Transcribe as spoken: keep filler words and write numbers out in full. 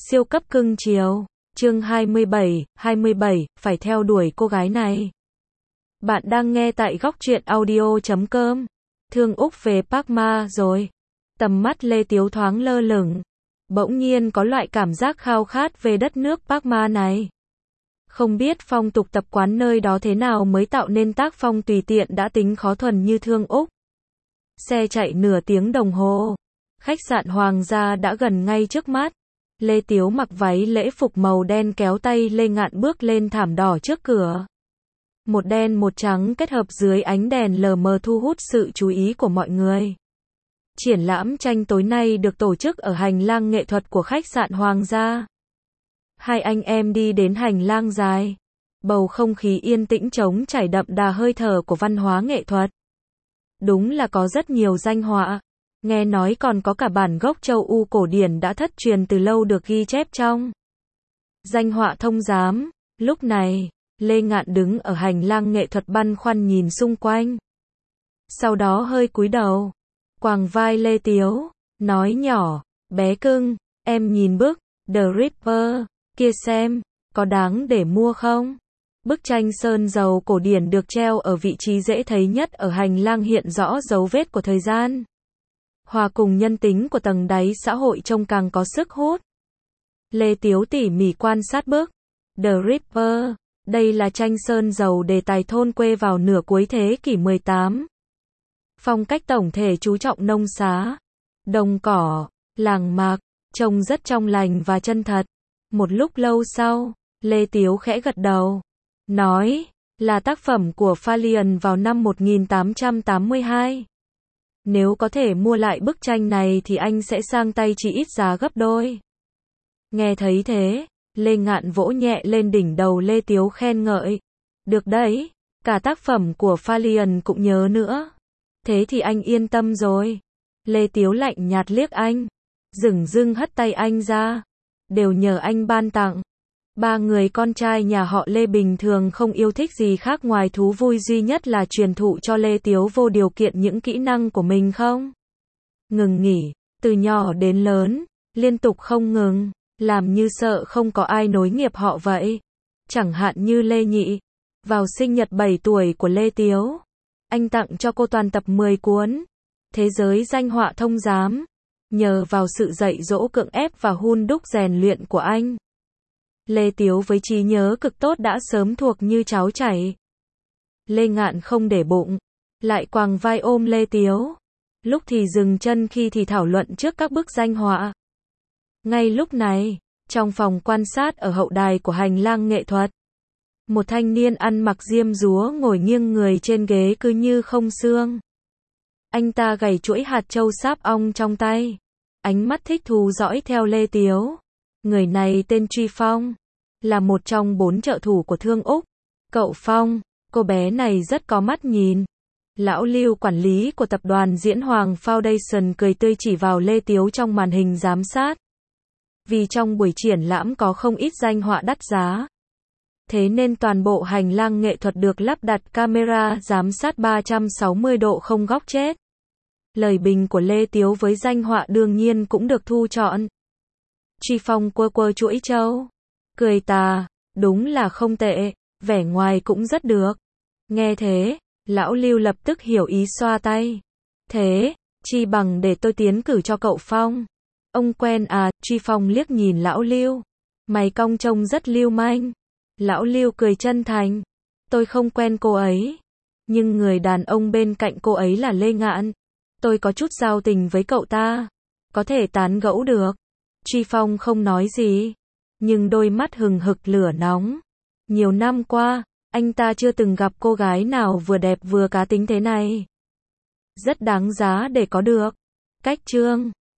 Siêu cấp cưng chiều. Chương hai mươi bảy, hai mươi bảy, phải theo đuổi cô gái này. Bạn đang nghe tại góc truyện audio chấm com. Thương Úc về Park Ma rồi. Tầm mắt Lê Tiếu thoáng lơ lửng. Bỗng nhiên có loại cảm giác khao khát về đất nước Park Ma này. Không biết phong tục tập quán nơi đó thế nào mới tạo nên tác phong tùy tiện đã tính khó thuần như Thương Úc. Xe chạy nửa tiếng đồng hồ. Khách sạn Hoàng gia đã gần ngay trước mắt. Lê Tiếu mặc váy lễ phục màu đen kéo tay Lê Ngạn bước lên thảm đỏ trước cửa. Một đen một trắng kết hợp dưới ánh đèn lờ mờ thu hút sự chú ý của mọi người. Triển lãm tranh tối nay được tổ chức ở hành lang nghệ thuật của khách sạn Hoàng gia. Hai anh em đi đến hành lang dài. Bầu không khí yên tĩnh trống trải đậm đà hơi thở của văn hóa nghệ thuật. Đúng là có rất nhiều danh họa. Nghe nói còn có cả bản gốc châu U cổ điển đã thất truyền từ lâu được ghi chép trong danh họa thông giám. Lúc này, Lê Ngạn đứng ở hành lang nghệ thuật băn khoăn nhìn xung quanh. Sau đó hơi cúi đầu, quàng vai Lê Tiếu, nói nhỏ, bé cưng, em nhìn bức The Ripper kia xem, có đáng để mua không? Bức tranh sơn dầu cổ điển được treo ở vị trí dễ thấy nhất ở hành lang hiện rõ dấu vết của thời gian. Hòa cùng nhân tính của tầng đáy xã hội trông càng có sức hút. Lê Tiếu tỉ mỉ quan sát bức The Ripper. Đây là tranh sơn dầu đề tài thôn quê vào nửa cuối thế kỷ mười tám. Phong cách tổng thể chú trọng nông xá, đồng cỏ, làng mạc, trông rất trong lành và chân thật. Một lúc lâu sau, Lê Tiếu khẽ gật đầu, nói, là tác phẩm của Phalion vào năm một nghìn tám trăm tám mươi hai. Nếu có thể mua lại bức tranh này thì anh sẽ sang tay chỉ ít giá gấp đôi. Nghe thấy thế, Lê Ngạn vỗ nhẹ lên đỉnh đầu Lê Tiếu khen ngợi. Được đấy, cả tác phẩm của Phalion cũng nhớ nữa. Thế thì anh yên tâm rồi. Lê Tiếu lạnh nhạt liếc anh, dửng dưng hất tay anh ra. Đều nhờ anh ban tặng. Ba người con trai nhà họ Lê bình thường không yêu thích gì khác ngoài thú vui duy nhất là truyền thụ cho Lê Tiếu vô điều kiện những kỹ năng của mình không? Ngừng nghỉ, từ nhỏ đến lớn, liên tục không ngừng, làm như sợ không có ai nối nghiệp họ vậy. Chẳng hạn như Lê Nhị, vào sinh nhật bảy tuổi của Lê Tiếu, anh tặng cho cô toàn tập mười cuốn Thế giới danh họa thông giám. Nhờ vào sự dạy dỗ cưỡng ép và hun đúc rèn luyện của anh, Lê Tiếu với trí nhớ cực tốt đã sớm thuộc như cháo chảy. Lê Ngạn không để bụng, lại quàng vai ôm Lê Tiếu. Lúc thì dừng chân khi thì thảo luận trước các bức danh họa. Ngay lúc này, trong phòng quan sát ở hậu đài của hành lang nghệ thuật, một thanh niên ăn mặc diêm dúa ngồi nghiêng người trên ghế cứ như không xương. Anh ta gảy chuỗi hạt châu sáp ong trong tay, ánh mắt thích thú dõi theo Lê Tiếu. Người này tên Truy Phong, là một trong bốn trợ thủ của Thương Úc. Cậu Phong, cô bé này rất có mắt nhìn. Lão Lưu quản lý của tập đoàn Diễn Hoàng Foundation cười tươi chỉ vào Lê Tiếu trong màn hình giám sát. Vì trong buổi triển lãm có không ít danh họa đắt giá. Thế nên toàn bộ hành lang nghệ thuật được lắp đặt camera giám sát ba trăm sáu mươi độ không góc chết. Lời bình của Lê Tiếu với danh họa đương nhiên cũng được thu trọn. Truy Phong quơ quơ chuỗi châu, cười tà, đúng là không tệ, vẻ ngoài cũng rất được. Nghe thế, lão Lưu lập tức hiểu ý xoa tay. Thế, chi bằng để tôi tiến cử cho cậu Phong. Ông quen à? Truy Phong liếc nhìn lão Lưu, mày cong trông rất lưu manh. Lão Lưu cười chân thành, tôi không quen cô ấy, nhưng người đàn ông bên cạnh cô ấy là Lê Ngạn. Tôi có chút giao tình với cậu ta, có thể tán gẫu được. Truy Phong không nói gì, nhưng đôi mắt hừng hực lửa nóng. Nhiều năm qua, anh ta chưa từng gặp cô gái nào vừa đẹp vừa cá tính thế này. Rất đáng giá để có được. Cách chương